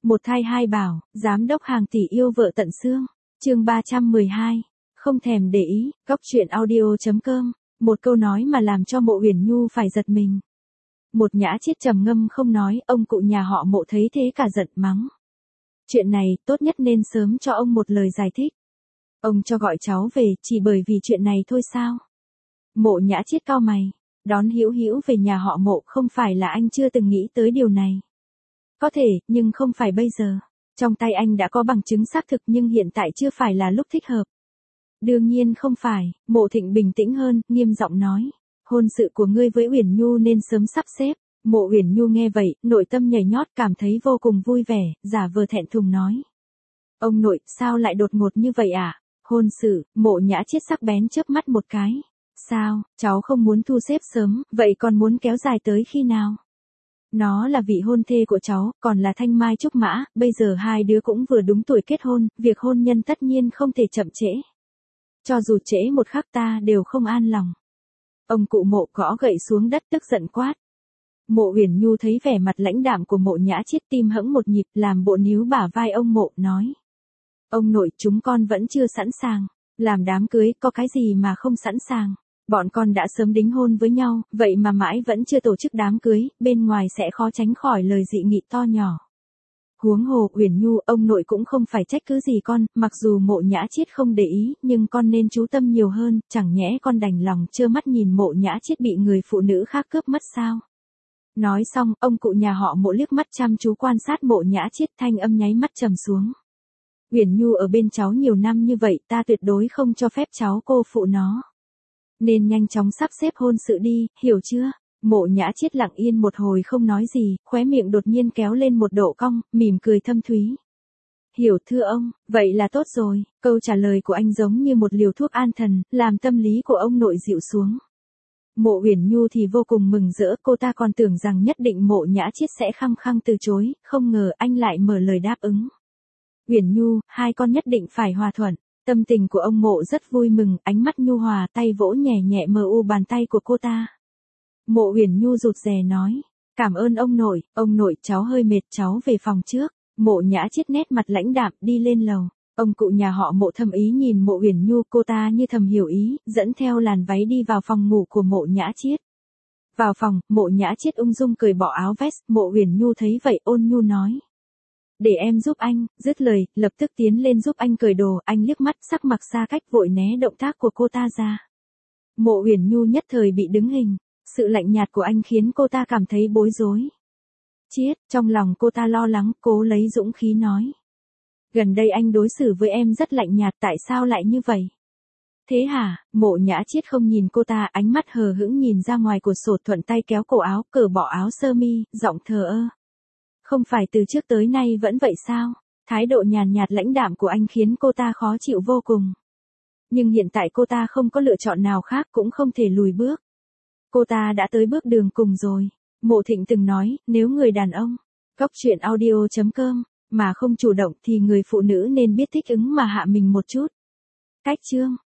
Một thai hai bảo, giám đốc hàng tỷ yêu vợ tận xương. Chương 312. Không thèm để ý, góc truyện audio.com. Một câu nói mà làm cho Mộ Uyển Nhu phải giật mình. Một Nhã Chiết trầm ngâm không nói, ông cụ nhà họ Mộ thấy thế cả giận mắng. Chuyện này, tốt nhất nên sớm cho ông một lời giải thích. Ông cho gọi cháu về, chỉ bởi vì chuyện này thôi sao? Mộ Nhã Chiết cau mày, đón Hữu Hữu về nhà họ Mộ, không phải là anh chưa từng nghĩ tới điều này. Có thể, nhưng không phải bây giờ. Trong tay anh đã có bằng chứng xác thực nhưng hiện tại chưa phải là lúc thích hợp. Đương nhiên không phải, Mộ Thịnh bình tĩnh hơn, nghiêm giọng nói. Hôn sự của ngươi với Uyển Nhu nên sớm sắp xếp. Mộ Uyển Nhu nghe vậy, nội tâm nhảy nhót, cảm thấy vô cùng vui vẻ, giả vờ thẹn thùng nói. Ông nội, sao lại đột ngột như vậy ạ? Hôn sự, Mộ Nhã Chiết sắc bén chớp mắt một cái. Sao, cháu không muốn thu xếp sớm, vậy còn muốn kéo dài tới khi nào? Nó là vị hôn thê của cháu, còn là thanh mai trúc mã, bây giờ hai đứa cũng vừa đúng tuổi kết hôn, việc hôn nhân tất nhiên không thể chậm trễ. Cho dù trễ một khắc ta đều không an lòng. Ông cụ Mộ gõ gậy xuống đất tức giận quát. Mộ Uyển Nhu thấy vẻ mặt lãnh đạm của Mộ Nhã Chiết, tim hững một nhịp, làm bộ níu bả vai ông Mộ, nói. Ông nội, chúng con vẫn chưa sẵn sàng. Làm đám cưới, có cái gì mà không sẵn sàng. Bọn con đã sớm đính hôn với nhau, vậy mà mãi vẫn chưa tổ chức đám cưới, bên ngoài sẽ khó tránh khỏi lời dị nghị to nhỏ. Huống hồ, Uyển Nhu, ông nội cũng không phải trách cứ gì con, mặc dù Mộ Nhã Chiết không để ý, nhưng con nên chú tâm nhiều hơn, chẳng nhẽ con đành lòng trơ mắt nhìn Mộ Nhã Chiết bị người phụ nữ khác cướp mất sao? Nói xong, ông cụ nhà họ Mộ liếc mắt chăm chú quan sát Mộ Nhã Chiết, thanh âm nháy mắt trầm xuống. Uyển Nhu ở bên cháu nhiều năm như vậy, ta tuyệt đối không cho phép cháu cô phụ nó. Nên nhanh chóng sắp xếp hôn sự đi, hiểu chưa? Mộ Nhã Chiết lặng yên một hồi không nói gì, khóe miệng đột nhiên kéo lên một độ cong, mỉm cười thâm thúy. Hiểu thưa ông, vậy là tốt rồi, câu trả lời của anh giống như một liều thuốc an thần, làm tâm lý của ông nội dịu xuống. Mộ Uyển Nhu thì vô cùng mừng rỡ, cô ta còn tưởng rằng nhất định Mộ Nhã Chiết sẽ khăng khăng từ chối, không ngờ anh lại mở lời đáp ứng. Uyển Nhu, hai con nhất định phải hòa thuận. Tâm tình của ông Mộ rất vui mừng, ánh mắt nhu hòa, tay vỗ nhẹ nhẹ mờ u bàn tay của cô ta. Mộ Uyển Nhu rụt rè nói, cảm ơn ông nội, cháu hơi mệt, cháu về phòng trước. Mộ Nhã Chiết nét mặt lãnh đạm đi lên lầu. Ông cụ nhà họ Mộ thầm ý nhìn Mộ Uyển Nhu, cô ta như thầm hiểu ý, dẫn theo làn váy đi vào phòng ngủ của Mộ Nhã Chiết. Vào phòng, Mộ Nhã Chiết ung dung cởi bỏ áo vest, Mộ Uyển Nhu thấy vậy ôn nhu nói. Để em giúp anh, dứt lời, lập tức tiến lên giúp anh cởi đồ, anh liếc mắt sắc mặt xa cách vội né động tác của cô ta ra. Mộ Uyển Nhu nhất thời bị đứng hình, sự lạnh nhạt của anh khiến cô ta cảm thấy bối rối. Chiết, trong lòng cô ta lo lắng, cố lấy dũng khí nói. Gần đây anh đối xử với em rất lạnh nhạt, tại sao lại như vậy? Thế hả? Mộ Nhã Chiết không nhìn cô ta, ánh mắt hờ hững nhìn ra ngoài cửa sổ, thuận tay kéo cổ áo, cởi bỏ áo sơ mi, giọng thờ ơ. Không phải từ trước tới nay vẫn vậy sao? Thái độ nhàn nhạt lãnh đạm của anh khiến cô ta khó chịu vô cùng. Nhưng hiện tại cô ta không có lựa chọn nào khác, cũng không thể lùi bước. Cô ta đã tới bước đường cùng rồi. Mộ Thịnh từng nói, nếu người đàn ông, góc truyện audio.com, mà không chủ động thì người phụ nữ nên biết thích ứng mà hạ mình một chút. Cách chương